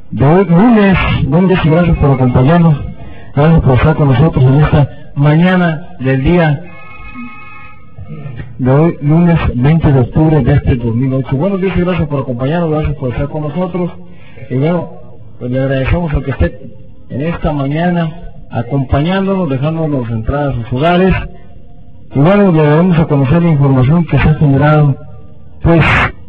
de hoy, lunes. Buenos días y gracias por acompañarnos. Gracias por estar con nosotros en esta mañana del día de hoy, lunes 20 de octubre de este 2008. Buenos días y gracias por acompañarnos, gracias por estar con nosotros. Y bueno, pues le agradecemos al que esté en esta mañana acompañándonos, dejándonos entrar a sus hogares. Y bueno, le debemos a conocer la información que se ha generado, pues,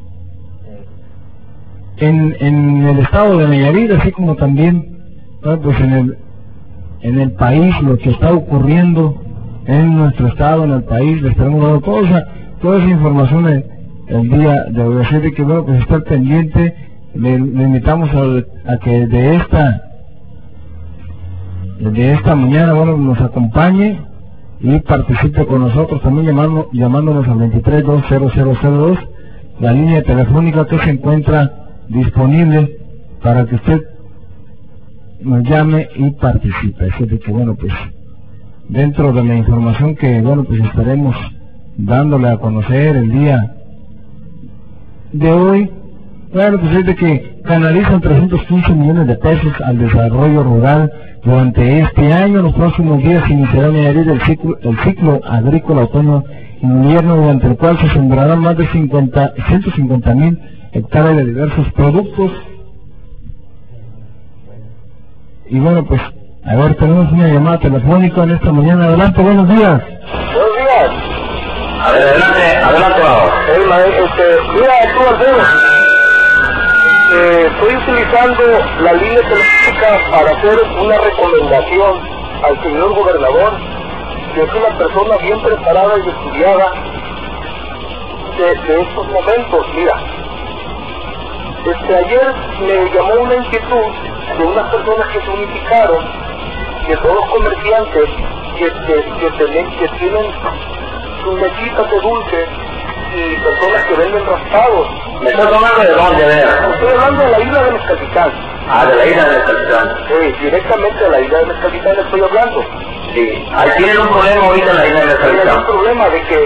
en el estado de Nayarit, así como también, pues en el país, lo que está ocurriendo en nuestro estado, en el país. Les estaremos dando toda esa información el día de hoy. Así de que bueno, pues estar pendiente. Le invitamos a que de esta mañana, bueno, nos acompañe y participe con nosotros, también llamándonos al 23-20002, la línea telefónica que se encuentra disponible para que usted nos llame y participe. Así de que bueno, pues dentro de la información que bueno, pues estaremos dándole a conocer el día de hoy, bueno, pues es de que canalizan 315 millones de pesos al desarrollo rural durante este año. En los próximos días iniciará en Nayarit el ciclo agrícola otoño-invierno, durante el cual se sembrarán más de 150,000 hectáreas de diversos productos. Y bueno, pues, a ver, tenemos una llamada telefónica en esta mañana. Adelante, buenos días. Buenos días. A ver, adelante, mira, tú, Alfredo, estoy utilizando la línea telefónica para hacer una recomendación al señor gobernador, que es una persona bien preparada y estudiada de estos momentos. Mira, ayer me llamó una inquietud de unas personas que se unificaron, que son los comerciantes que tienen sus mesitas de dulce y personas que venden raspados. ¿Me estás hablando de dónde, vea? Estoy hablando de la isla de Mezcaltitán. Ah, de la isla de Mezcaltitán. Sí, directamente de la isla de Mezcaltitán estoy hablando. Sí, ahí tienen un problema ahorita en la isla de Mezcaltitán. Tienen un problema de que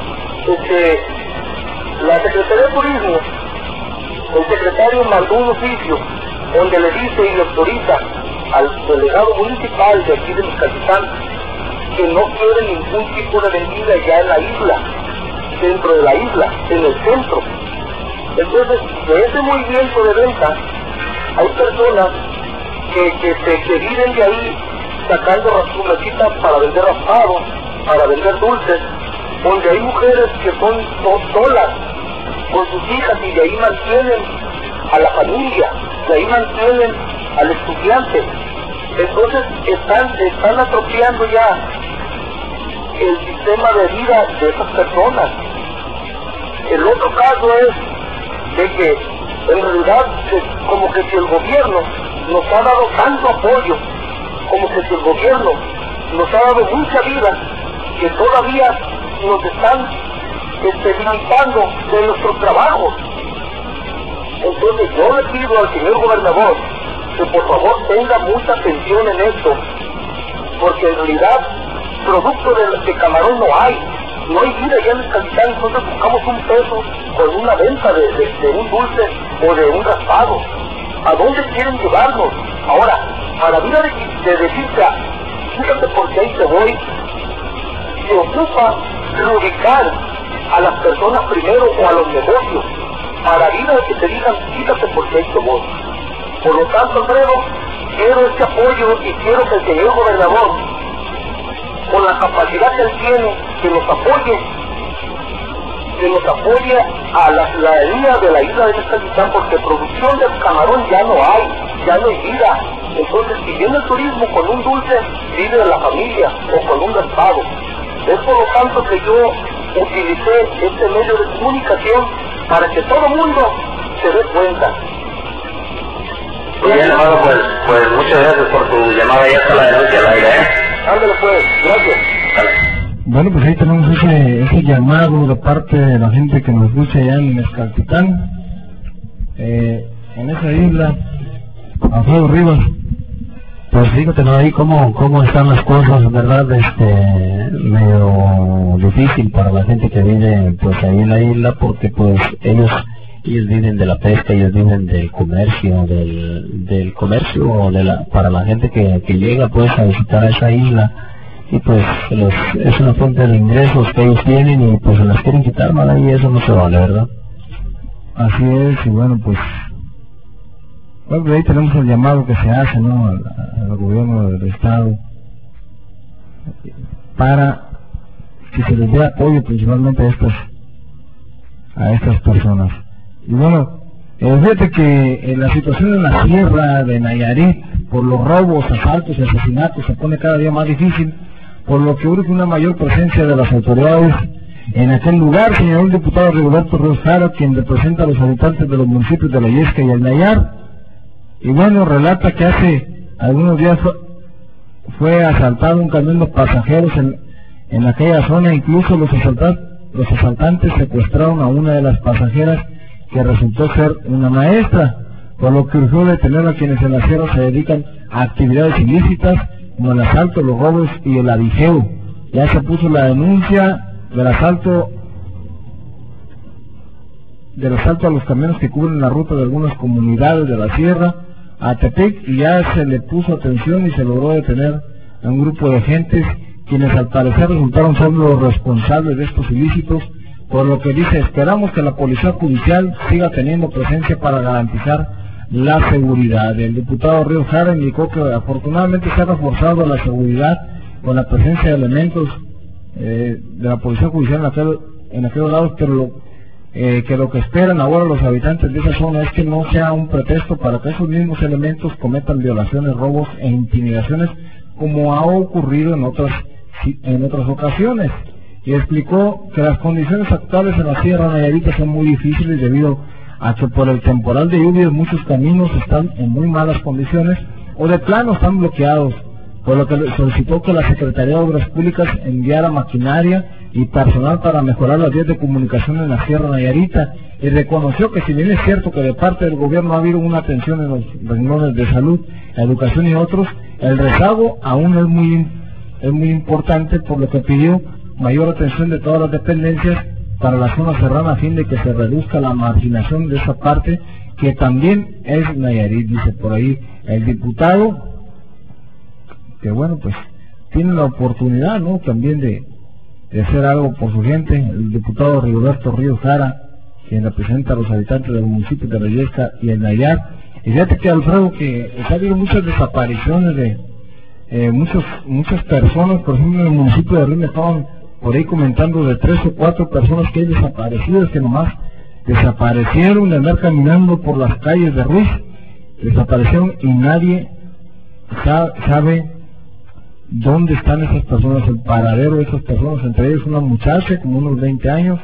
la Secretaría de Turismo, el secretario mandó un oficio donde le dice y le autoriza al delegado municipal de aquí de Mezcaltitán que no quiere ningún tipo de vendida ya en la isla, dentro de la isla, en el centro. Entonces, de ese movimiento de venta, hay personas que viven de ahí sacando rasumecitas para vender raspados, para vender dulces, donde hay mujeres que son solas con sus hijas y de ahí mantienen a la familia, de ahí mantienen al estudiante. Entonces están atrofiando ya el sistema de vida de esas personas. El otro caso es de que en realidad como que si el gobierno nos ha dado tanto apoyo, como que si el gobierno nos ha dado mucha vida, que todavía nos están limitando de nuestros trabajos. Entonces yo le pido al señor gobernador que por favor tenga mucha atención en esto, porque en realidad producto de camarón no hay vida ya en Mezcaltitán. Entonces buscamos un peso con una venta de un dulce o de un raspado. ¿A dónde quieren llevarnos? Ahora, a la vida de decirte, fíjate porque ahí te voy, se ocupa reubicar a las personas primero o a los negocios, a la vida de que te digan, fíjate porque ahí te voy. Por lo tanto, Alfredo, quiero este apoyo y quiero que el señor gobernador, con la capacidad que él tiene, que nos apoye a la línea de la isla de Mezcaltitán, porque producción de camarón ya no hay vida. Entonces, si viene el turismo con un dulce, vive de la familia o con un raspado. Es por lo tanto que yo utilicé este medio de comunicación para que todo el mundo se dé cuenta. Muy bien, hermano, pues muchas gracias por tu llamada. Ya está la denuncia al aire, Ándale pues, gracias. Dale. Bueno, pues ahí tenemos ese llamado de parte de la gente que nos escucha allá en Mezcaltitán, en esa isla. Alfredo Rivas. Pues fíjate, ¿no? Ahí cómo están las cosas, ¿verdad? Medio difícil para la gente que vive pues ahí en la isla, porque pues ellos Ellos viven de la pesca, ellos viven del comercio, del comercio o para la gente que llega pues a visitar esa isla, y pues es una fuente de ingresos que ellos tienen y pues se las quieren quitar, ¿no? Y eso no se vale, ¿verdad? Así es. Y bueno, pues ahí tenemos el llamado que se hace, ¿no?, al gobierno del estado para que se les dé apoyo principalmente a estas personas. Y bueno, fíjate que la situación en la sierra de Nayarit, por los robos, asaltos y asesinatos, se pone cada día más difícil, por lo que urge una mayor presencia de las autoridades en aquel lugar, señaló el diputado Rigoberto Ríos Jara, quien representa a los habitantes de los municipios de La Yesca y El Nayar. Y bueno, relata que hace algunos días fue asaltado un camión de pasajeros en aquella zona. Incluso los asaltantes secuestraron a una de las pasajeras, que resultó ser una maestra, por lo que urgió detener a quienes en la sierra se dedican a actividades ilícitas como el asalto, los robos y el adigeo. Ya se puso la denuncia del asalto a los camiones que cubren la ruta de algunas comunidades de la sierra a Tepic, y ya se le puso atención y se logró detener a un grupo de gentes quienes al parecer resultaron ser los responsables de estos ilícitos, por lo que dice: esperamos que la Policía Judicial siga teniendo presencia para garantizar la seguridad. El diputado Ríos Jara indicó que afortunadamente se ha reforzado la seguridad con la presencia de elementos de la Policía Judicial en aquellos lados, pero que lo que esperan ahora los habitantes de esa zona es que no sea un pretexto para que esos mismos elementos cometan violaciones, robos e intimidaciones, como ha ocurrido en otras ocasiones. Y explicó que las condiciones actuales en la Sierra Nayarita son muy difíciles debido a que por el temporal de lluvias muchos caminos están en muy malas condiciones o de plano están bloqueados, por lo que solicitó que la Secretaría de Obras Públicas enviara maquinaria y personal para mejorar las vías de comunicación en la Sierra Nayarita, y reconoció que si bien es cierto que de parte del gobierno ha habido una atención en los renglones de salud, educación y otros, el rezago aún es muy importante, por lo que pidió mayor atención de todas las dependencias para la zona serrana a fin de que se reduzca la marginación de esa parte que también es Nayarit. Dice por ahí el diputado que bueno, pues tiene la oportunidad, ¿no?, también de hacer algo por su gente. El diputado Rigoberto Ríos Jara, quien representa a los habitantes del municipio de La Yesca y El Nayar. Y fíjate que, Alfredo, que ha habido muchas desapariciones de muchas personas. Por ejemplo, en el municipio de Ríos estaban por ahí comentando de 3 o 4 personas que hay desaparecidas, que nomás desaparecieron de andar caminando por las calles de Ruiz, desaparecieron y nadie sabe dónde están esas personas, el paradero de esas personas, entre ellos una muchacha como unos 20 años,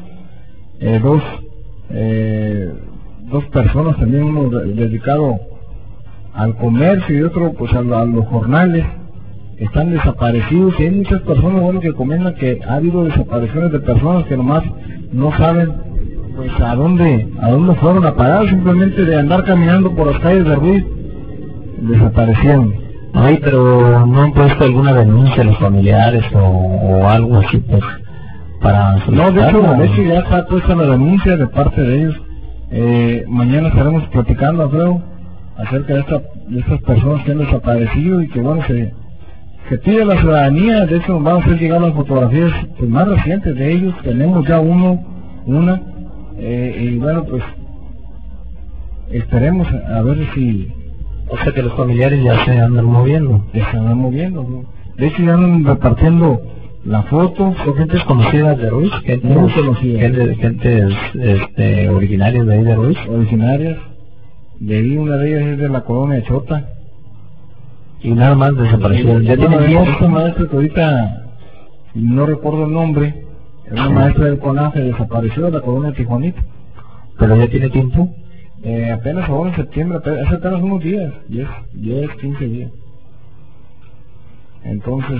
dos personas también, uno dedicado al comercio y otro pues a los jornales, están desaparecidos. Y hay muchas personas, bueno, que comentan que ha habido desapariciones de personas que nomás no saben pues a dónde fueron a parar, simplemente de andar caminando por las calles de Ruiz desaparecieron. Ay, pero ¿no han puesto alguna denuncia a los familiares o algo así, pues, para solicitarlo? No, de hecho ya está puesta la denuncia de parte de ellos. Mañana estaremos platicando, Alfredo, acerca de estas personas que han desaparecido y que bueno, se pide a la ciudadanía. De hecho, vamos a hacer llegar las fotografías pues, más recientes de ellos. Tenemos ya una, y bueno, pues esperemos a ver si... O sea que los familiares ya se andan moviendo. ¿No? De hecho ya andan repartiendo la foto. Son gentes conocidas de Ruiz, muy conocidas. Gentes originarias de ahí de Ruiz. Originarias. De ahí una de ellas es de la colonia de Chota. Y nada más desaparecieron. Ya tiene esta maestra que ahorita no recuerdo el nombre, es una maestra del CONAFE, desapareció de la colonia de Tijuanita. Pero ya tiene tiempo. Apenas ahora en septiembre, hace apenas unos días, 10, 15 días. Entonces,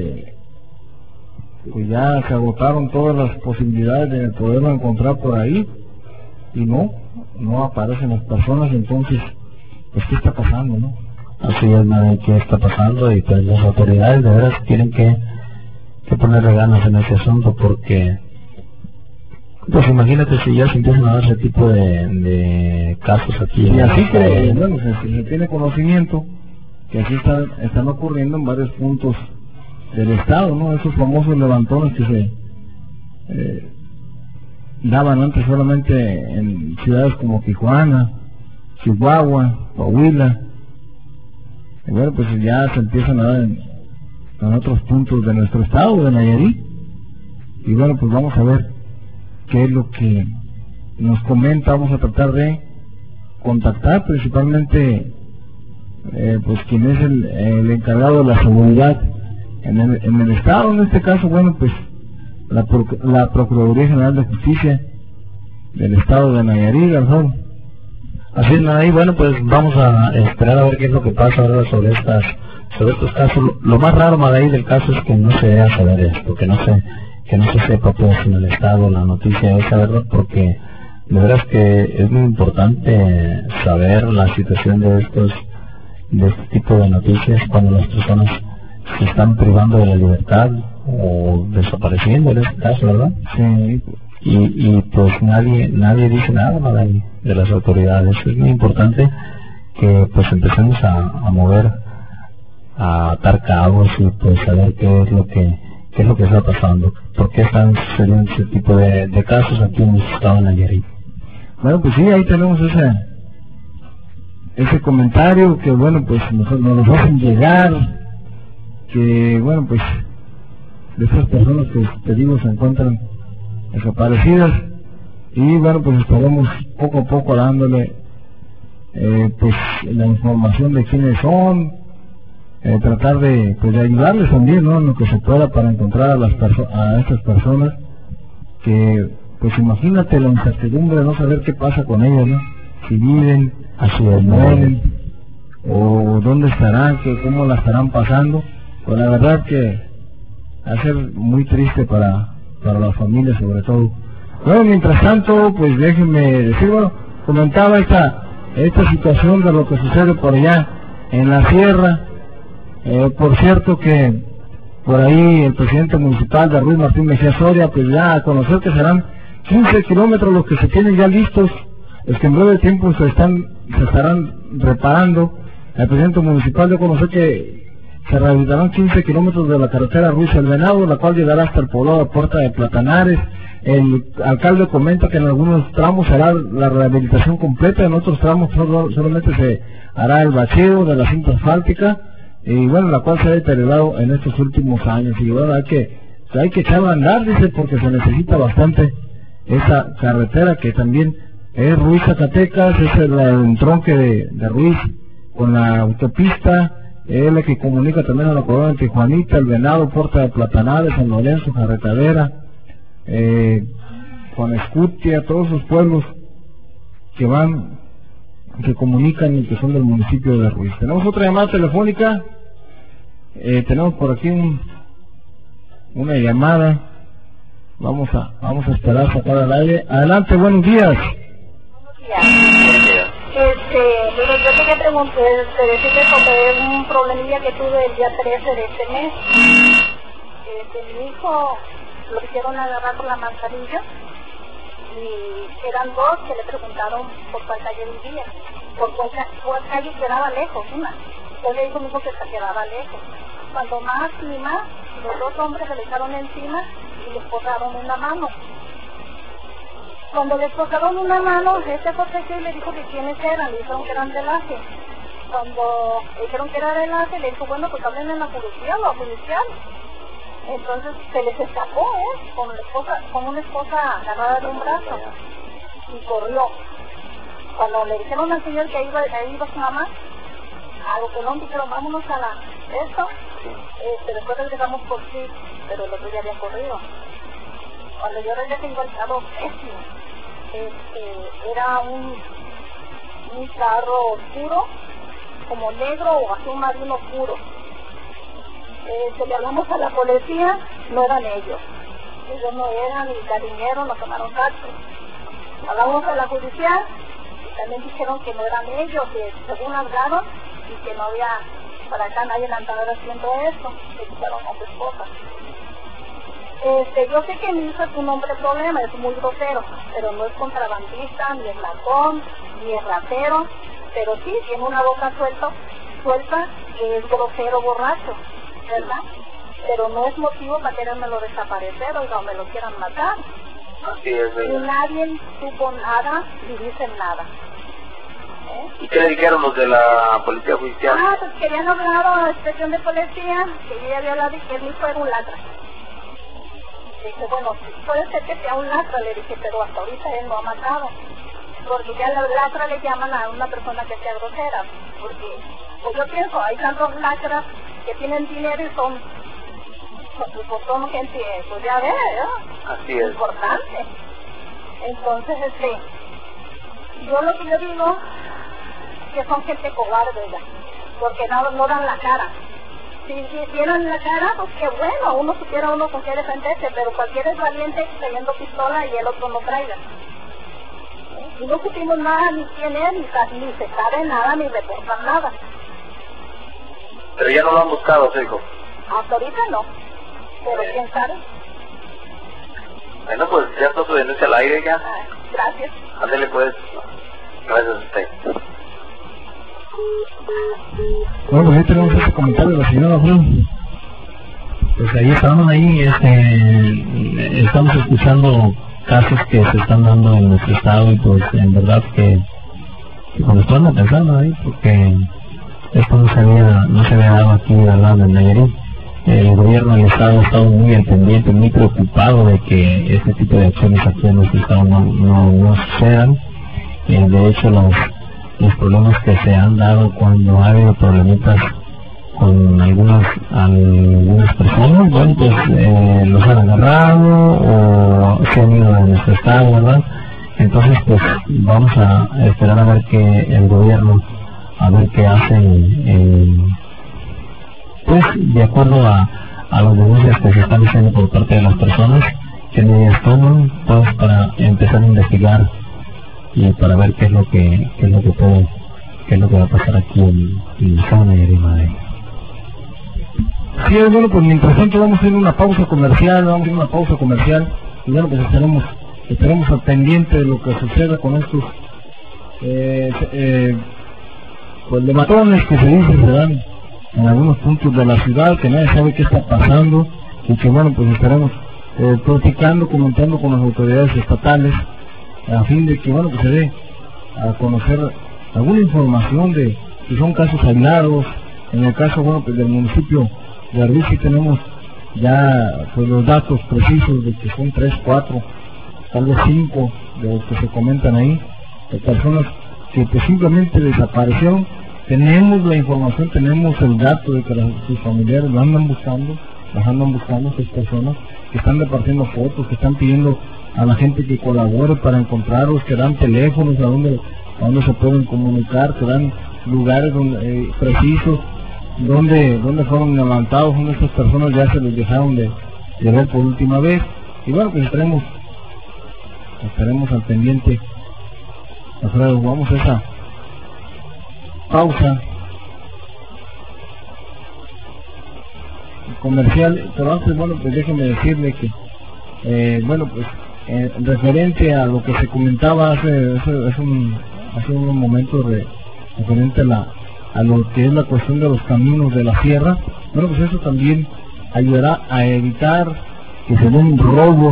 pues ya se agotaron todas las posibilidades de poderlo encontrar por ahí y no aparecen las personas. Entonces, pues ¿qué está pasando, no? Así es, madre, ¿qué está pasando? Y pues las autoridades de veras tienen que ponerle ganas en ese asunto, porque Pues imagínate si ya se empiezan a dar ese tipo de casos aquí. Y así que, bueno, se tiene conocimiento que así están ocurriendo en varios puntos del estado, ¿no? Esos famosos levantones que se daban antes solamente en ciudades como Tijuana, Chihuahua, Coahuila. Y bueno, pues ya se empiezan a dar en otros puntos de nuestro estado, de Nayarit. Y bueno, pues vamos a ver qué es lo que nos comenta. Vamos a tratar de contactar principalmente pues quien es el encargado de la seguridad en el estado. En este caso, bueno, pues la Procuraduría General de Justicia del estado de Nayarit, Garzón. Así es, Nayarit. Bueno, pues vamos a esperar a ver qué es lo que pasa ahora sobre estos casos. Lo más raro, Nayarit, del caso es que no se dé a saber esto, que no se sepa pues en el estado la noticia esa, ¿verdad? Porque de veras que es muy importante saber la situación de este tipo de noticias cuando las personas se están privando de la libertad o desapareciendo en este caso, ¿verdad? Sí. Y pues nadie dice nada, de las autoridades. Es muy importante que pues empecemos a mover, a atar cabos y pues saber qué es lo que está pasando, por qué están sucediendo ese tipo de casos aquí en el estado de Nayarit. Bueno, pues sí, ahí tenemos ese comentario que, bueno, pues nos lo hacen llegar, que, bueno, pues de esas personas que te digo se encuentran desaparecidas, y bueno, pues estaremos poco a poco dándole pues la información de quiénes son, tratar de ayudarles también, ¿no?, en lo que se pueda para encontrar a estas personas que, pues imagínate la incertidumbre de no saber qué pasa con ellos, ¿no? Si viven, si mueren, o dónde estarán, cómo la estarán pasando. Pues la verdad que va a ser muy triste para las familias sobre todo. Bueno, mientras tanto, pues déjenme decir, bueno, comentaba esta situación de lo que sucede por allá en la sierra. Por cierto que por ahí el presidente municipal de Ruiz, Martín Mejía Soria, pues ya a conocer que serán 15 kilómetros los que se tienen ya listos, es que en breve tiempo se estarán reparando. El presidente municipal dio a conocer que se rehabilitarán 15 kilómetros de la carretera Ruiz El Venado, la cual llegará hasta el poblado de Puerta de Platanares. El alcalde comenta que en algunos tramos se hará la rehabilitación completa, en otros tramos solamente se hará el bacheo de la cinta asfáltica, y bueno, la cual se ha deteriorado en estos últimos años. Y bueno, hay que echarla a andar, dice, porque se necesita bastante esa carretera, que también es Ruiz Zacatecas, es el entronque de Ruiz con la autopista, es la que comunica también a la colonia de Tijuanita, El Venado, Puerta de Platanares, San Lorenzo, Carretadera, Juan Escutia, todos esos pueblos que comunican y que son del municipio de Ruiz. Tenemos otra llamada telefónica, tenemos por aquí una llamada. Vamos a esperar sacar al aire. Adelante, buenos días. Buenos días. Yo quería decirte sobre un problemilla que tuve el día 13 de este mes. Mi hijo lo quisieron agarrar por la manzanilla y eran dos que le preguntaron por cuál calle vivía, por cuál calle quedaba lejos, una. Entonces le dijo mi hijo que se quedaba lejos. Cuando más y más, los dos hombres se le echaron encima y les cortaron una mano. Cuando les cortaron una mano, ese protegió y le dijo que quiénes eran, le dijeron que eran del ACE. Cuando le dijeron que era del ACE, le dijo, bueno, pues hablen en la policía o a judicial. Entonces se les escapó, con una esposa agarrada de un brazo, y corrió. Cuando le dijeron al señor que ahí iba su mamá, a lo que no dijeron, vámonos a después regresamos por sí, pero el otro ya había corrido. Cuando yo regresé encontrado pésimo, era un carro oscuro, como negro o azul marino oscuro. Le hablamos a la policía, no eran ellos no eran, y cariñeros, nos tomaron cacho. Hablamos a la judicial y también dijeron que no eran ellos, que según hablaron y que no había, para acá nadie andaba haciendo eso, que quitaron a su esposa. Yo sé que mi hijo es un hombre problema, es muy grosero, pero no es contrabandista, ni es ladrón, ni es ratero, pero sí tiene una boca suelta, que es grosero, borracho, ¿verdad? Pero no es motivo para querérmelo desaparecer, oiga, o me lo quieran matar. Así es, Y nadie supo nada, ni dicen nada. ¿Y qué le dijeron los de la policía judicial? Pues que habían hablado a la inspección de policía, que ella había hablado y que mi hijo era un lacra. Dije, bueno, puede ser que sea un lacra, le dije, pero hasta ahorita él no ha matado. Porque ya la lacra le llaman a una persona que sea grosera. Porque, pues yo pienso, hay tantos lacras que tienen dinero y son gente, pues ya ves, ¿no? Así es. Importante. Entonces, yo lo que yo digo, que son gente cobarde, ¿verdad? Porque no dan la cara. Si dieran la cara, pues qué bueno, uno supiera con qué defenderse, pero cualquiera es valiente teniendo pistola y el otro no traiga. Y no supimos nada, ni quién es, ni se sabe nada, ni reportan nada. Pero ya no lo han buscado, su hijo. Hasta ahorita no, pero quién sabe. Bueno, pues ya está su denuncia al aire ya. Gracias. Ándele pues. Gracias a usted. Bueno, pues ahí tenemos ese comentario de la señora Fran. Pues ahí estamos escuchando casos que se están dando en nuestro estado y pues en verdad que cuando estamos pensando ahí, porque esto no se había dado aquí, ¿verdad?, en Nayarit. El gobierno del estado ha estado muy al pendiente, muy preocupado de que este tipo de acciones aquí en nuestro estado no sucedan. De hecho, los problemas que se han dado cuando ha habido problemitas con algunas personas, bueno, pues los han agarrado o se han ido de nuestro estado, ¿verdad? Entonces, pues vamos a esperar a ver que el gobierno, a ver qué hacen, pues de acuerdo a las denuncias que se están haciendo por parte de las personas, que medidas toman, pues para empezar a investigar y para ver qué es lo que va a pasar aquí en Zona y Madrid. Sí, bueno, pues mientras tanto vamos a ir a una pausa comercial, y bueno, pues estaremos al pendiente de lo que suceda con estos pues lematones que se dicen se dan en algunos puntos de la ciudad, que nadie sabe qué está pasando, y que bueno, pues estaremos platicando, comentando con las autoridades estatales, a fin de que bueno, que se dé a conocer alguna información de si son casos aislados. En el caso, bueno, pues del municipio de Ardí sí tenemos ya pues los datos precisos de que son 3, 4, tal vez 5 de los que se comentan ahí, de personas que pues simplemente desaparecieron. Tenemos la información, tenemos el dato de que sus familiares las andan buscando a esas personas, que están repartiendo fotos, que están pidiendo a la gente que colabore para encontrarlos, que dan teléfonos a donde se pueden comunicar, que dan lugares precisos donde fueron levantados, donde estas personas ya se les dejaron de ver por última vez. Y bueno, pues estaremos al pendiente. Alfredo, vamos a esa pausa comercial, pero antes, bueno, pues déjeme decirle que bueno, pues referente a lo que se comentaba hace unos momentos referente a lo que es la cuestión de los caminos de la sierra, bueno, pues eso también ayudará a evitar que se den robos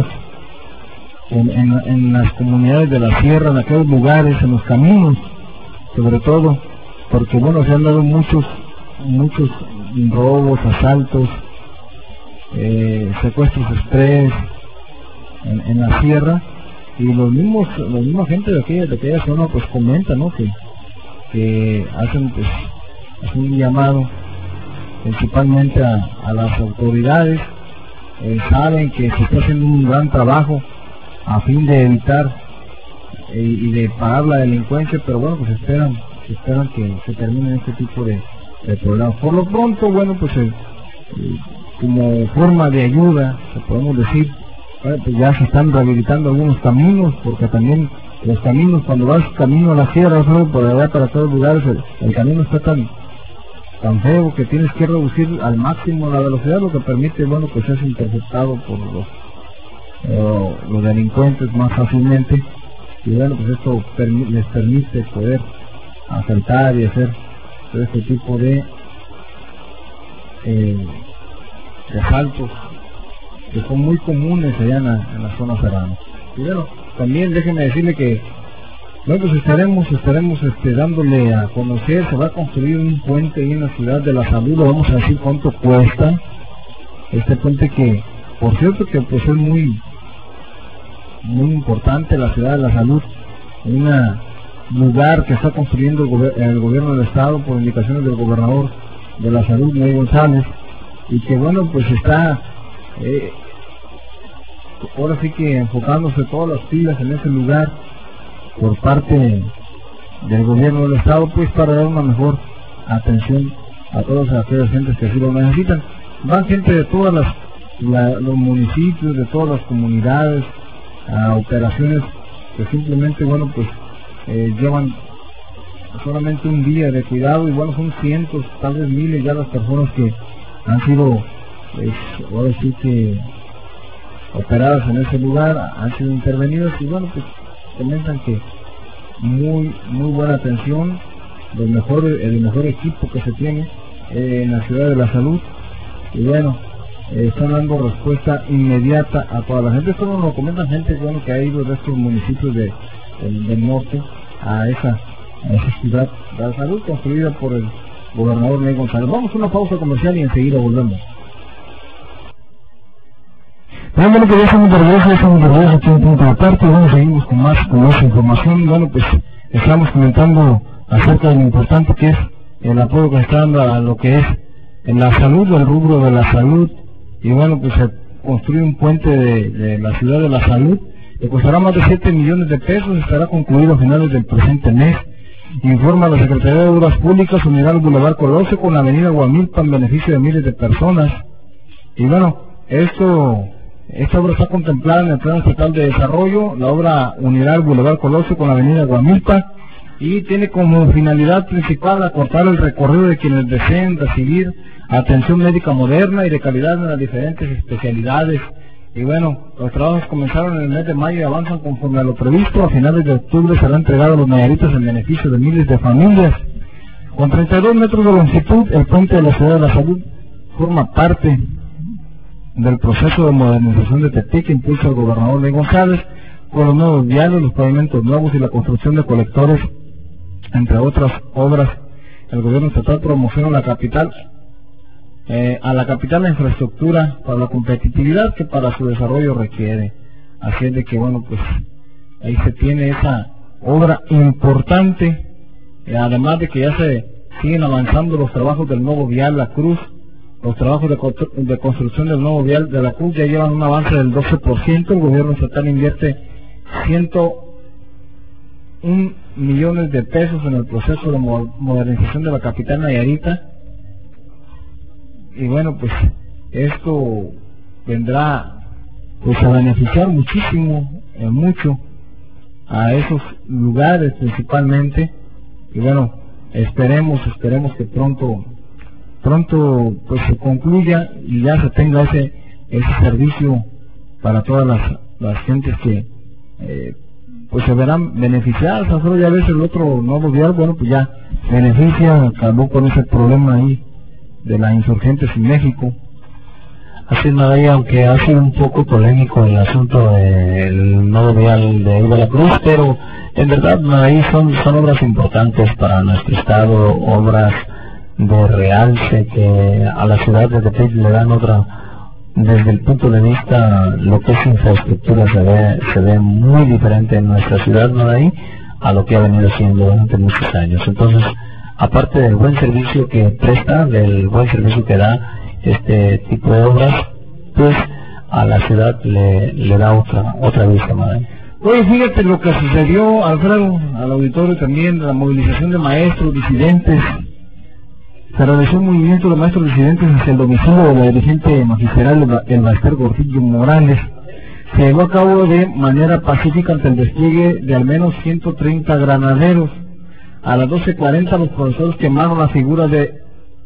en las comunidades de la sierra, en aquellos lugares, en los caminos, sobre todo, porque bueno, se han dado muchos robos, asaltos, secuestros express en la sierra, y la misma gente de aquella zona pues comenta, ¿no?, que hacen un llamado principalmente a las autoridades. Saben que se está haciendo un gran trabajo a fin de evitar y de parar la delincuencia, pero bueno, pues esperan que se termine este tipo de programas. Por lo pronto, bueno, pues como forma de ayuda, podemos decir, pues ya se están rehabilitando algunos caminos, porque también los caminos, cuando vas camino a la sierra, por allá para todos los lugares, el camino está tan feo que tienes que reducir al máximo la velocidad, lo que permite, bueno, pues es interceptado por los los delincuentes más fácilmente, y bueno, pues esto les permite poder asaltar y hacer todo este tipo de asaltos que son muy comunes allá en la zona serrana. Y bueno, también déjenme decirle que nosotros estaremos dándole a conocer, se va a construir un puente ahí en la ciudad de la Salud, lo vamos a decir cuánto cuesta, este puente que, por cierto, que pues es muy importante, la ciudad de la Salud, un lugar que está construyendo el gobierno del estado por indicaciones del gobernador de la Salud, Noé González, y que bueno, pues está ahora sí que enfocándose todas las pilas en ese lugar por parte del gobierno del estado, pues para dar una mejor atención a todas aquellas gentes que así lo necesitan. Van gente de todas los municipios, de todas las comunidades, a operaciones que simplemente, bueno, pues llevan solamente un día de cuidado, y bueno, son cientos, tal vez miles ya las personas que han sido, pues, ahora sí que operadas en ese lugar, han sido intervenidas, y bueno, pues comentan que muy buena atención, el mejor equipo que se tiene en la ciudad de la Salud, y bueno, están dando respuesta inmediata a toda la gente. Esto nos lo comentan gente, bueno, que ha ido de estos municipios del norte a esa ciudad de la Salud construida por el gobernador Noé González. Vamos a una pausa comercial y enseguida volvemos. Bueno, que ya estamos de regreso aquí en Punto Aparte. Bueno, seguimos con más información. Bueno, pues estamos comentando acerca de lo importante que es el apoyo que está dando a lo que es en la salud, el rubro de la salud, y bueno, pues se construye un puente de la ciudad de la Salud, que costará más de 7 millones de pesos, estará concluido a finales del presente mes. Informa la Secretaría de Obras Públicas, unirá el Boulevard Colosio con la avenida Guamilpa en beneficio de miles de personas. Y bueno, esta obra está contemplada en el Plan Estatal de Desarrollo. La obra unirá el Boulevard Colosio con la avenida Guamilpa y tiene como finalidad principal acortar el recorrido de quienes deseen recibir atención médica moderna y de calidad en las diferentes especialidades. Y bueno, los trabajos comenzaron en el mes de mayo y avanzan conforme a lo previsto. A finales de octubre será entregado a los nayaritas en beneficio de miles de familias. Con 32 metros de longitud, el puente de la ciudad de la Salud forma parte del proceso de modernización de Tepic que impulsa el gobernador Noé González, con los nuevos viales, los pavimentos nuevos y la construcción de colectores, entre otras obras. El gobierno estatal promociona a la capital la infraestructura para la competitividad que para su desarrollo requiere. Así es de que bueno, pues ahí se tiene esa obra importante, además de que ya se siguen avanzando los trabajos del nuevo vial La Cruz. Los trabajos de construcción del nuevo vial de La Cruz ya llevan un avance del 12%. El gobierno estatal invierte 101 millones de pesos en el proceso de modernización de la capital nayarita. Y bueno, pues esto vendrá pues a beneficiar muchísimo, mucho a esos lugares principalmente. Y bueno, esperemos que pronto pues se concluya y ya se tenga ese servicio para todas las gentes que pues se verán beneficiadas. Solo ya ves el otro nuevo vial, bueno, pues ya beneficia, acabó con ese problema ahí de la Insurgentes en México. Así es, María, aunque ha sido un poco polémico el asunto del nuevo vial de La Cruz, pero en verdad, María, son obras importantes para nuestro estado, obras de realce que a la ciudad de Tepic le dan otra, desde el punto de vista lo que es infraestructura, se ve muy diferente en nuestra ciudad, María, a lo que ha venido siendo durante muchos años. Entonces, aparte del buen servicio que presta, del buen servicio que da este tipo de obras, pues a la ciudad le da otra vista, madre. Oye, fíjate lo que sucedió, Alfredo, al auditorio también, la movilización de maestros disidentes. Se realizó un movimiento de maestros disidentes hacia el domicilio de la dirigente magistral, el maestro Gordillo Morales. Se llevó a cabo de manera pacífica ante el despliegue de al menos 130 granaderos. A las 12:40 los profesores quemaron la figura de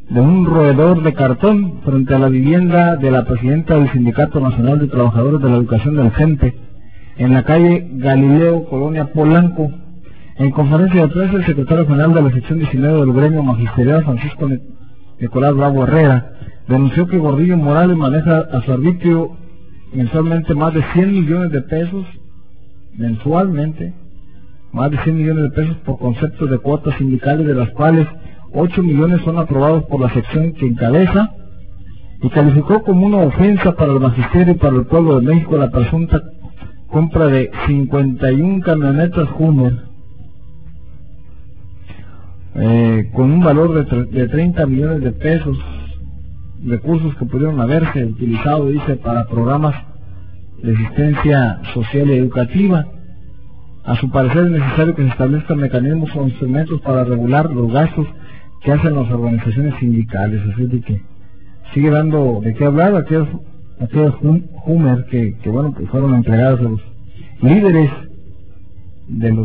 de un roedor de cartón frente a la vivienda de la presidenta del Sindicato Nacional de Trabajadores de la Educación del CENTE, en la calle Galileo, Colonia Polanco. En conferencia de prensa, el secretario general de la sección 19 del gremio magisterial, Francisco Nicolás Bravo Herrera, denunció que Gordillo Morales maneja a su arbitrio mensualmente más de 100 millones de pesos, mensualmente, más de 100 millones de pesos por conceptos de cuotas sindicales, de las cuales 8 millones son aprobados por la sección que encabeza, y calificó como una ofensa para el magisterio y para el pueblo de México la presunta compra de 51 camionetas Hummer, con un valor de 30 millones de pesos, recursos que pudieron haberse utilizado, dice, para programas de asistencia social y educativa. A su parecer es necesario que se establezcan mecanismos o instrumentos para regular los gastos que hacen las organizaciones sindicales. Así de que sigue dando de qué hablar aquellos Hummer que bueno, que fueron entregados a los líderes de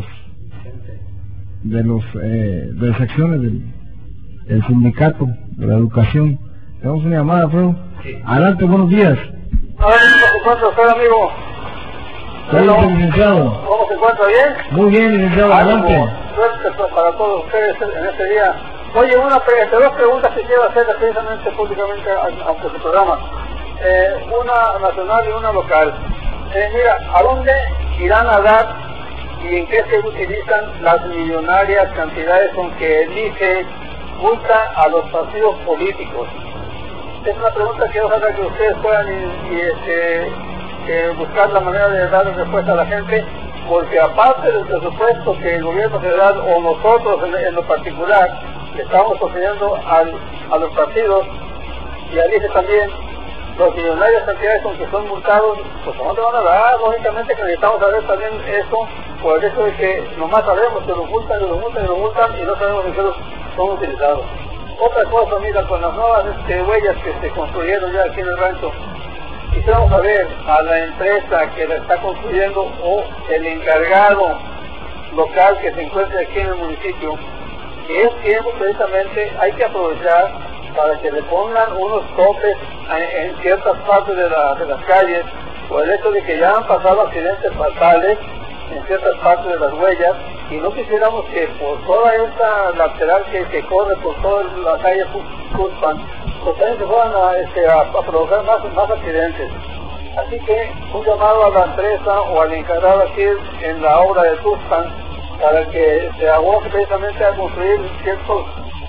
las secciones del sindicato de la educación. Tenemos una llamada, Alfredo. Sí. Adelante, buenos días. A ver, ¿cómo se encuentra usted, amigo? ¿Cómo licenciado? ¿Cómo se encuentra? ¿Bien? Muy bien, licenciado, adelante. Suerte para todos ustedes en este día. Oye, dos preguntas que quiero hacer precisamente públicamente ante su programa. Una nacional y una local. Mira, ¿a dónde irán a dar y en qué se utilizan las millonarias cantidades con que elige multa a los partidos políticos? Es una pregunta que ojalá que ustedes puedan buscar la manera de dar respuesta a la gente, porque aparte del presupuesto que el gobierno federal o nosotros en lo particular le estamos ofreciendo a los partidos y al ICE también, los millonarias cantidades con que son multados, pues ¿a dónde van a dar? Lógicamente que necesitamos saber también eso, por el hecho de que nomás sabemos que los multan y no sabemos en qué son utilizados. Otra cosa, mira, con las nuevas huellas que se construyeron ya aquí en el rancho, quisiéramos saber a la empresa que la está construyendo o el encargado local que se encuentra aquí en el municipio, que es tiempo precisamente, hay que aprovechar para que le pongan unos topes en ciertas partes de las calles, por el hecho de que ya han pasado accidentes fatales en ciertas partes de las huellas, y no quisiéramos que por toda esta lateral que corre por toda la calle Tuxpan, pues también se fueran a provocar más accidentes. Así que un llamado a la empresa o al encargado aquí en la obra de Tuxpan para que se aboque precisamente a construir ciertos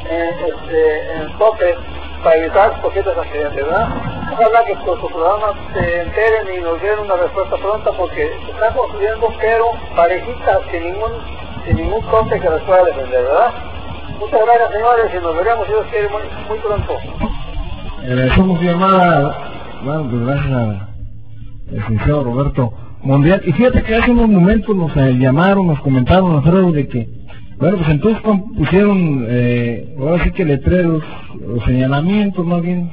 topes para evitar posibles accidentes, ¿verdad? Ojalá que por su programa se enteren y nos den una respuesta pronta, porque se está construyendo, pero parejitas, sin ningún tope que les pueda defender, ¿verdad? Muchas gracias, señores, y nos veremos, si Dios quiere, muy pronto. Agradecemos su llamada, bueno, pues gracias al licenciado Roberto Mondial. Y fíjate que hace unos momentos nos llamaron, nos comentaron, Alfredo, de que, bueno, pues entonces pusieron, ahora sí que letreros, o señalamientos más bien,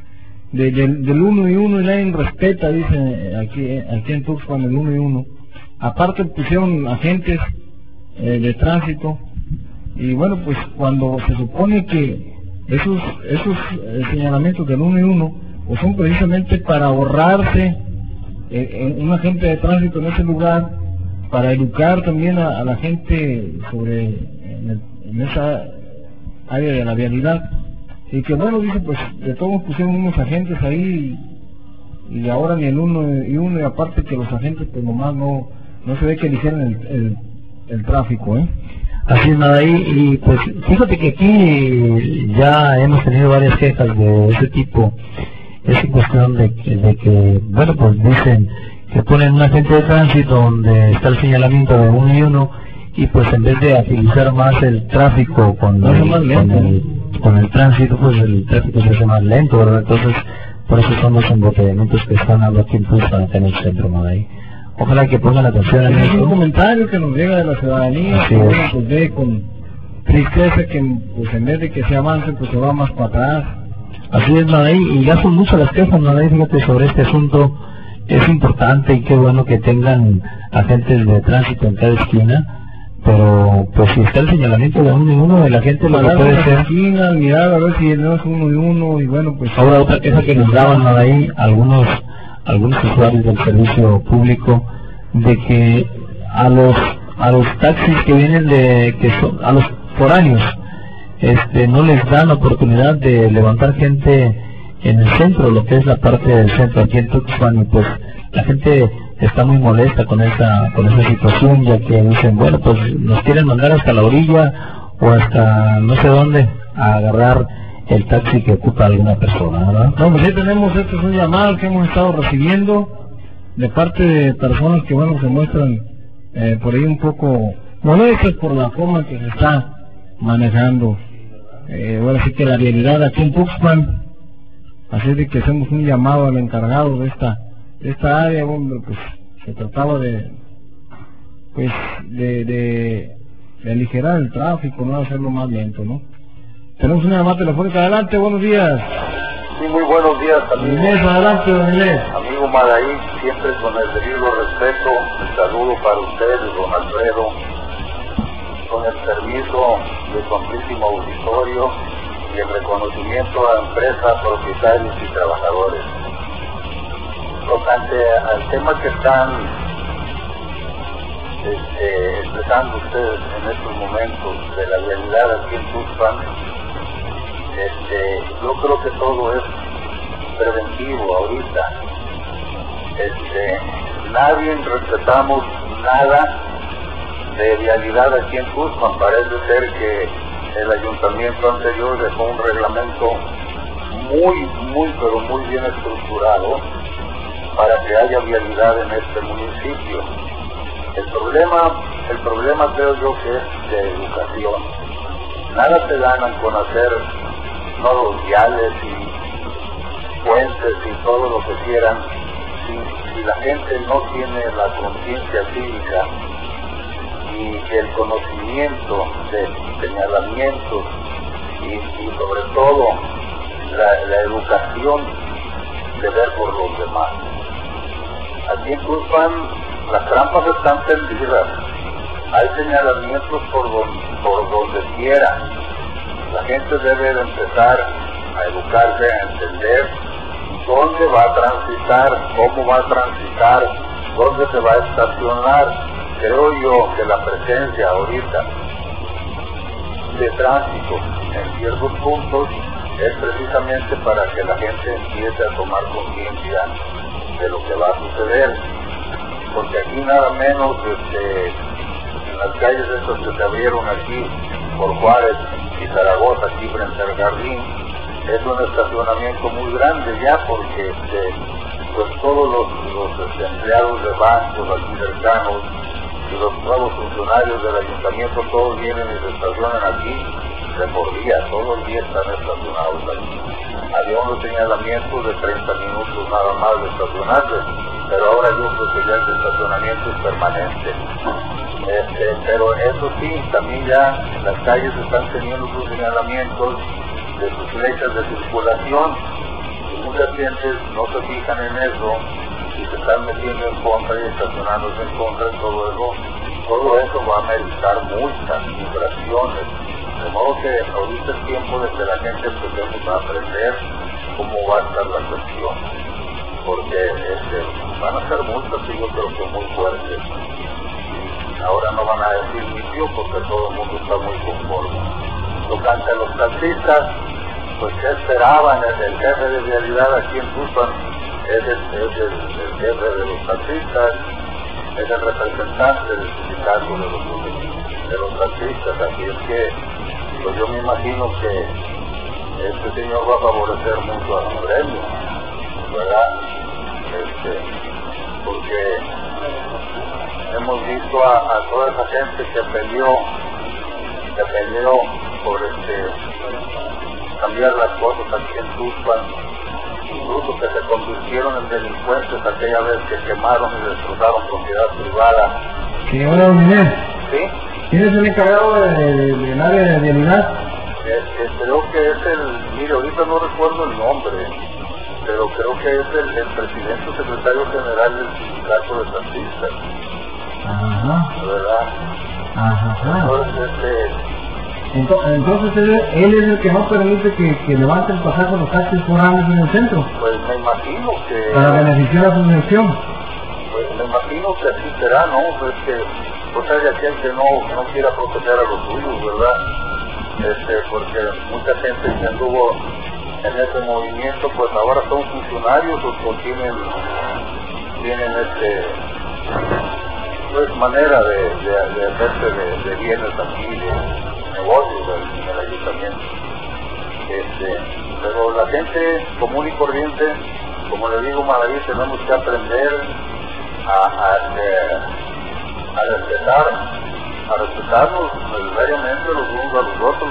del 1 y 1, y nadie respeta, dice aquí en Tuxpan, el 1 y 1. Aparte pusieron agentes de tránsito, y bueno, pues cuando se supone que esos señalamientos del 1 y 1, pues son precisamente para ahorrarse un agente de tránsito en ese lugar, para educar también a la gente sobre en esa área de la vialidad, y que bueno, dice, pues de todos pusieron unos agentes ahí, y ahora ni el 1 y 1, y aparte que los agentes pues nomás no se ve que eligieran el tráfico, Así es, nada, y pues fíjate que aquí ya hemos tenido varias quejas de ese tipo. Es cuestión de que, bueno, pues dicen que ponen un agente de tránsito donde está el señalamiento de 1 y 1, y pues en vez de agilizar más el tráfico con el tránsito, pues el tráfico se hace más lento, ¿verdad? Entonces, por eso son los embotellamientos que están aquí en Tuxpan, en el centro, ¿no? Ahí. Ojalá que pongan atención a eso. Es un comentario que nos llega de la ciudadanía, que bueno, pues ve con tristeza que pues en vez de que se avance, pues se va más para atrás. Así es, Nadaí, y ya son muchas las quejas, Nadaí, fíjate, sobre este asunto. Es importante y qué bueno que tengan agentes de tránsito en cada esquina, pero pues si está el señalamiento de 1 y 1 de la gente, lo que puede ser esquina, mirar a ver si no es 1 y 1, y bueno, pues ahora otra queja que nos daban ahí algunos usuarios del servicio público, de que a los taxis que vienen a los foráneos, no les dan oportunidad de levantar gente en el centro, lo que es la parte del centro aquí en Tuxpan, y pues la gente está muy molesta con esa situación, ya que dicen, bueno, pues nos quieren mandar hasta la orilla o hasta no sé dónde a agarrar el taxi que ocupa alguna persona, ¿verdad? No, pues sí tenemos, este es un llamado que hemos estado recibiendo de parte de personas que, bueno, se muestran por ahí un poco molestas por la forma que se está manejando. Ahora sí que la vialidad aquí en Tuxpan, así de que hacemos un llamado al encargado de esta área. Bueno, pues se trataba de aligerar el tráfico, no hacerlo más lento, ¿no? Tenemos una llamada telefónica. Adelante, buenos días. Sí, muy buenos días, amigo. Inés, adelante, don Inés. Amigo Madaí, siempre con el debido respeto, el saludo para ustedes, don Alfredo, con el servicio de su amplísimo auditorio y el reconocimiento a empresas, propietarios y trabajadores. Tocante al tema que están expresando ustedes en estos momentos de la realidad aquí en Tuxpan, yo creo que todo es preventivo ahorita. Nadie respetamos nada de vialidad aquí en Tuxpan. Parece ser que el ayuntamiento anterior dejó un reglamento pero muy bien estructurado para que haya vialidad en este municipio. El problema creo yo que es de educación. Nada se ganan con hacer nodos viales y puentes y todo lo que quieran si la gente no tiene la conciencia cívica y el conocimiento de señalamientos y sobre todo la educación de ver por los demás. Aquí en Tuxpan las trampas están tendidas, hay señalamientos por donde quiera. La gente debe de empezar a educarse, a entender dónde va a transitar, cómo va a transitar, dónde se va a estacionar. Creo yo que la presencia ahorita de tránsito en ciertos puntos es precisamente para que la gente empiece a tomar conciencia de lo que va a suceder, porque aquí nada menos en las calles estas que se abrieron aquí por Juárez y Zaragoza, aquí frente al jardín, es un estacionamiento muy grande ya, porque pues todos los empleados de bancos aquí cercanos y los nuevos funcionarios del ayuntamiento, todos vienen y se estacionan aquí de por día, todos los días están estacionados aquí. Había unos señalamientos de 30 minutos nada más de estacionarse, pero ahora yo creo que ya el estacionamiento es permanente. Pero eso sí, también ya en las calles están teniendo sus señalamientos de sus flechas de circulación, y muchas gentes no se fijan en eso y se están metiendo en contra y estacionándose en contra de todo eso va a meritar multas, infracciones, de modo que ahorita es tiempo de que la gente empecemos a aprender cómo va a estar la cuestión, porque van a ser multas, y yo creo que muy fuertes. Ahora no van a decir ni tío porque todo el mundo está muy conforme. Tocante a los taxistas, pues ¿qué esperaban? El jefe de vialidad aquí en Tuxpan es el jefe de los taxistas, es el representante del sindicato de los taxistas, así es que pues yo me imagino que este señor va a favorecer mucho a los gremios, ¿verdad? Porque hemos visto a toda esa gente que peleó por cambiar las cosas aquí en Tuxpan, incluso que se convirtieron en delincuentes aquella vez que quemaron y destrozaron propiedad privada. Sí, hola, Inés. ¿Sí? ¿Quién es el encargado del área de vialidad? Creo que es mire, ahorita no recuerdo el nombre, pero creo que es el presidente o secretario general del sindicato de taxistas. Ajá. ¿Verdad? Ajá. Entonces, Entonces él es el que no permite que levanten pasajes los taxis foráneos en el centro, pues me imagino que... para beneficiar a su gestión. Pues me imagino que así será, ¿no? Pues que pues haya quien que no quiera proteger a los suyos, ¿verdad? Porque mucha gente que anduvo en ese movimiento, pues ahora son funcionarios o tienen pues manera de hacerse de bienes aquí, de negocios del ayuntamiento. Pero la gente común y corriente, como le digo, Maraví, tenemos que aprender a respetarnos necesariamente los unos a los otros,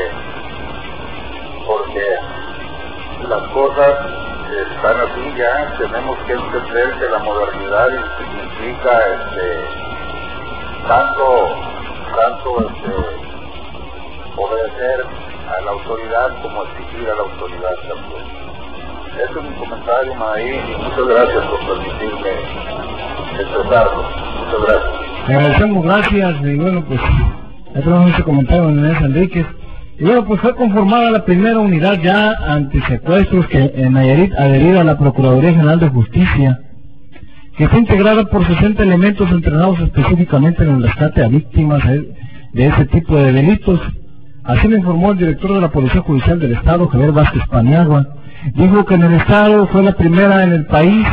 porque las cosas están así ya. Tenemos que entender que la modernidad implica tanto obedecer a la autoridad como exigir a la autoridad también. Ese es mi comentario, Maraví, y muchas gracias por permitirme expresarlo. Muchas gracias. Le agradecemos, gracias, y bueno, pues, ya tenemos ese comentario de Inés Enríquez. Y bueno, pues fue conformada la primera unidad ya antisecuestros que en Nayarit, adherida a la Procuraduría General de Justicia, que fue integrada por 60 elementos entrenados específicamente en el rescate a víctimas de ese tipo de delitos. Así lo informó el director de la Policía Judicial del Estado, Javier Vázquez Paniagua. Dijo que en el Estado fue la primera en el país,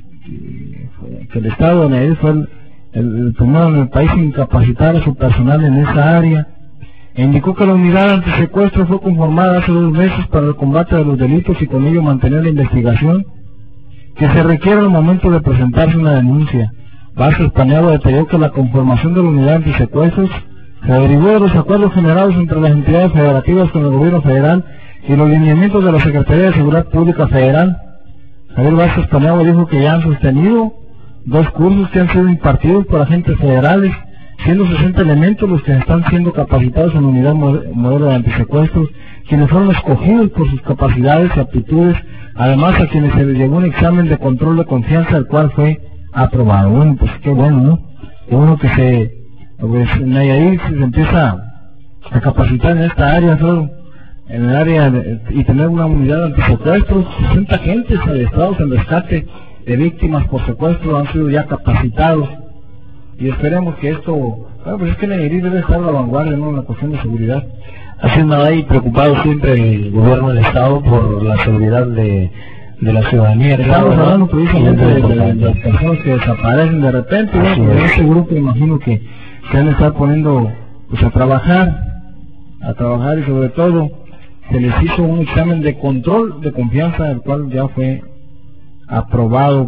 que el Estado de Nayarit fue el primero en el país en capacitar a su personal en esa área. Indicó que la unidad antisecuestro fue conformada hace 2 meses para el combate de los delitos y con ello mantener la investigación que se requiere al momento de presentarse una denuncia. Vázquez Paniagua detalló que la conformación de la unidad antisecuestros se derivó de los acuerdos generados entre las entidades federativas con el gobierno federal y los lineamientos de la Secretaría de Seguridad Pública Federal. Javier Vázquez Paniagua dijo que ya han sostenido 2 cursos que han sido impartidos por agentes federales, siendo 60 elementos los que están siendo capacitados en la unidad modelo de antisecuestros, quienes fueron escogidos por sus capacidades y aptitudes, además a quienes se les llevó un examen de control de confianza, el cual fue aprobado. Bueno, pues qué bueno, ¿no? Qué bueno que pues Nayarit se empieza a capacitar en esta área, solo en el área y tener una unidad antisecuestros. 60 agentes adiestrados en rescate de víctimas por secuestro han sido ya capacitados, y esperemos que esto, bueno, pues es que Nayarit debe estar a la vanguardia, ¿no?, en la cuestión de seguridad. Así es, Maraví, preocupado siempre el gobierno del Estado por la seguridad de la ciudadanía. Estamos hablando precisamente de las personas que desaparecen de repente. Bueno, pues este grupo imagino que se van a estar poniendo pues a trabajar y sobre todo se les hizo un examen de control de confianza, el cual ya fue aprobado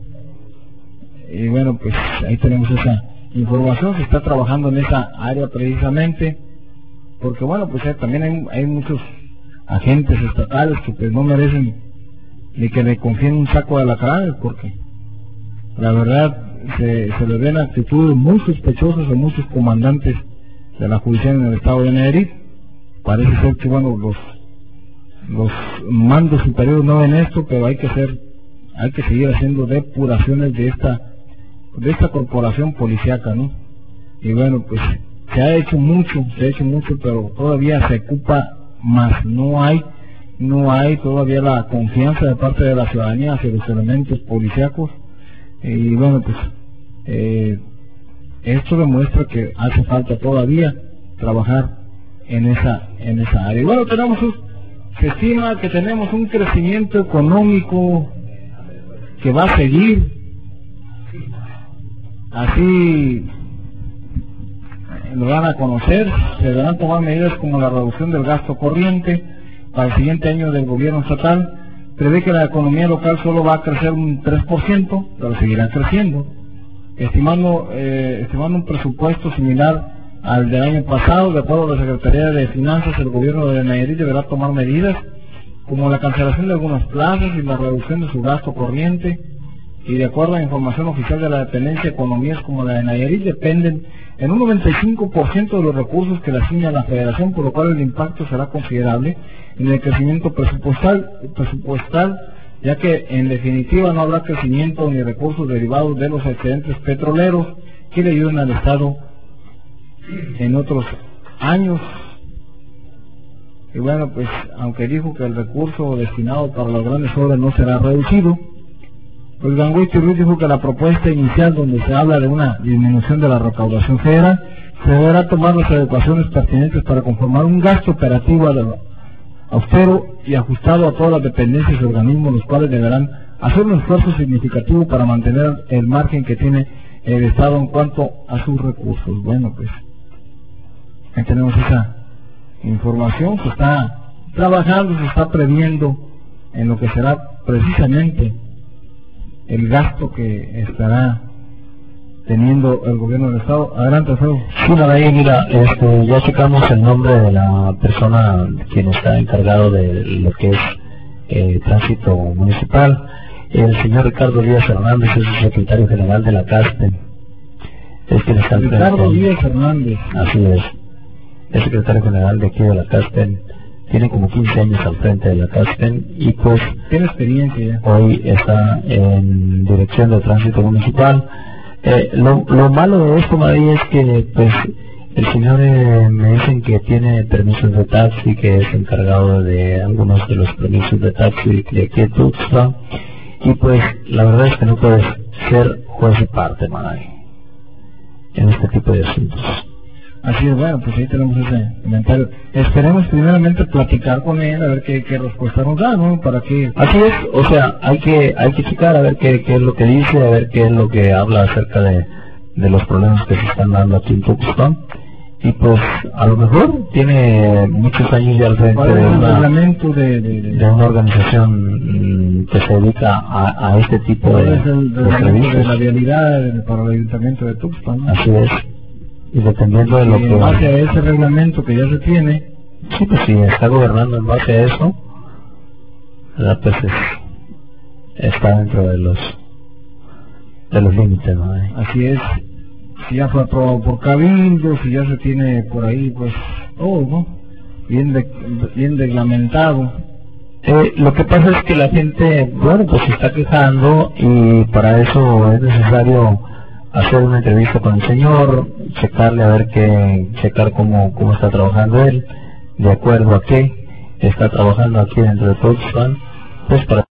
y bueno, pues ahí tenemos esa información. Se está trabajando en esa área precisamente porque bueno, pues también hay muchos agentes estatales que pues no merecen ni que le confíen un saco de alacranes, porque la verdad se le ven actitudes muy sospechosas de muchos comandantes de la justicia en el estado de Nayarit. Parece ser que bueno, los mandos superiores no ven esto, pero hay que seguir haciendo depuraciones de esta corporación policíaca, ¿no? Y bueno, pues se ha hecho mucho, pero todavía se ocupa más. No hay todavía la confianza de parte de la ciudadanía hacia los elementos policíacos, y bueno, pues esto demuestra que hace falta todavía trabajar en esa área. Y bueno, se estima que tenemos un crecimiento económico que va a seguir así. Lo van a conocer, se deberán tomar medidas como la reducción del gasto corriente para el siguiente año del gobierno estatal. Prevé que la economía local solo va a crecer un 3%, pero seguirá creciendo, estimando un presupuesto similar al del año pasado. De acuerdo a la Secretaría de Finanzas, el gobierno de Nayarit deberá tomar medidas como la cancelación de algunas plazas y la reducción de su gasto corriente, y de acuerdo a la información oficial de la dependencia, economías como la de Nayarit dependen en un 95% de los recursos que le asigna la Federación, por lo cual el impacto será considerable en el crecimiento presupuestal, ya que en definitiva no habrá crecimiento ni recursos derivados de los excedentes petroleros que le ayuden al Estado en otros años. Y bueno, pues aunque dijo que el recurso destinado para las grandes obras no será reducido, pues Ganguito Ruiz dijo que la propuesta inicial, donde se habla de una disminución de la recaudación federal, se deberá tomar las adecuaciones pertinentes para conformar un gasto operativo austero y ajustado a todas las dependencias y organismos, los cuales deberán hacer un esfuerzo significativo para mantener el margen que tiene el Estado en cuanto a sus recursos. Bueno, pues ahí tenemos esa información. Se está trabajando, se está previendo en lo que será precisamente el gasto que estará teniendo el gobierno del Estado. Adelante, Alfredo. Sí, mira, ya checamos el nombre de la persona quien está encargado de lo que es tránsito municipal. El señor Ricardo Díaz Hernández es el secretario general de la CASPEN. Es quien está al frente. Ricardo Díaz Hernández. Así es. El secretario general de aquí de la CASPEN. Tiene como 15 años al frente de la CASPEN y pues tiene experiencia ya. Hoy está en dirección de tránsito municipal. Lo malo de esto, María, es que pues el señor me dicen que tiene permisos de taxi, que es encargado de algunos de los permisos de taxi de aquí de Tuxtla, y pues la verdad es que no puedes ser juez y parte, María, en este tipo de asuntos. Así es, bueno, pues ahí tenemos ese comentario. Esperemos primeramente platicar con él, a ver qué respuesta nos da, ¿no? Para que... Así es, o sea, hay que checar a ver qué es lo que dice, a ver qué es lo que habla acerca de los problemas que se están dando aquí en Tuxpan. Y pues, a lo mejor tiene muchos años ya al frente de una organización que se dedica a este tipo de servicios. De la vialidad para el ayuntamiento de Tuxpan, ¿no? Así es. Y dependiendo de lo que... En base a ese reglamento que ya se tiene... Sí, pues sí, está gobernando en base a eso, ¿verdad? Pues está dentro de los límites, ¿no? Así es. Si ya fue aprobado por Cabildo, si ya se tiene por ahí, pues todo, ¿no? Bien reglamentado. Lo que pasa es que la gente, bueno, pues se está quejando y para eso es necesario hacer una entrevista con el señor, checarle a ver checar cómo está trabajando él, de acuerdo a qué está trabajando aquí dentro de Tuxpan, pues para